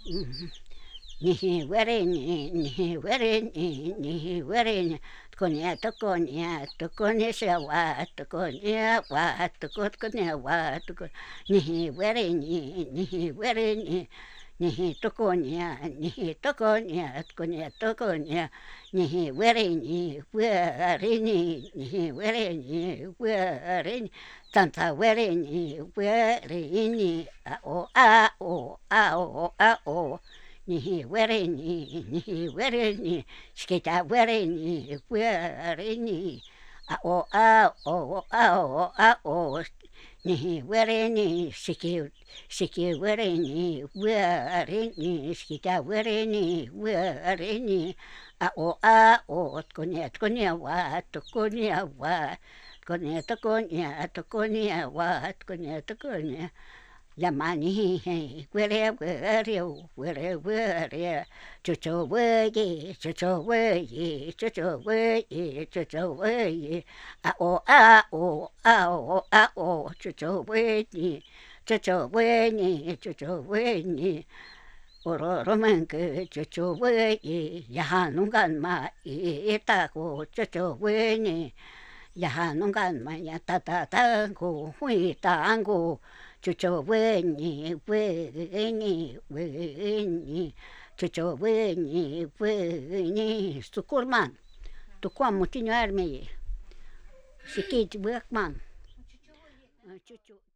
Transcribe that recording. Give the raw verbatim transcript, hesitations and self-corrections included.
Ñiji wereñi ñiji wereñi ñiji wereñi tukuña tukuña tukuña xawa tukuña wa tukuña wa tuku ñiji wereñi ñiji wereñi ñiji tukuña ñiji tukuña tukuña tukuña ñiji wereñi wereñi ñiji wereñi wereñi tanta wereñi wereñi a o a o a o a o ñiji wereñi ñiji wereñi xikita wereñi wereñi a o a o a o a o ñiji wereñi xiki xiki wereñi wereñi xikita wereñi wereñi a o a o tukuña tukuña wa tukuña wa tukuña tukuña tukuña wa tukuña tukuña yamañiji were wereu were were chuchu weye chuchu weye chuchu weye chuchu weye a o a o a o a o chuchu weñi chuchu weñi chuchu weñi ororomanque chuchu weye yaja nunca ma itaco chuchu weñi yaja nunca maña ta ta tango jui tango chuchu weñi weñi weñi chuchu weñi weñi tucurman tucuamo tiño armeye xikit wekman chuchu.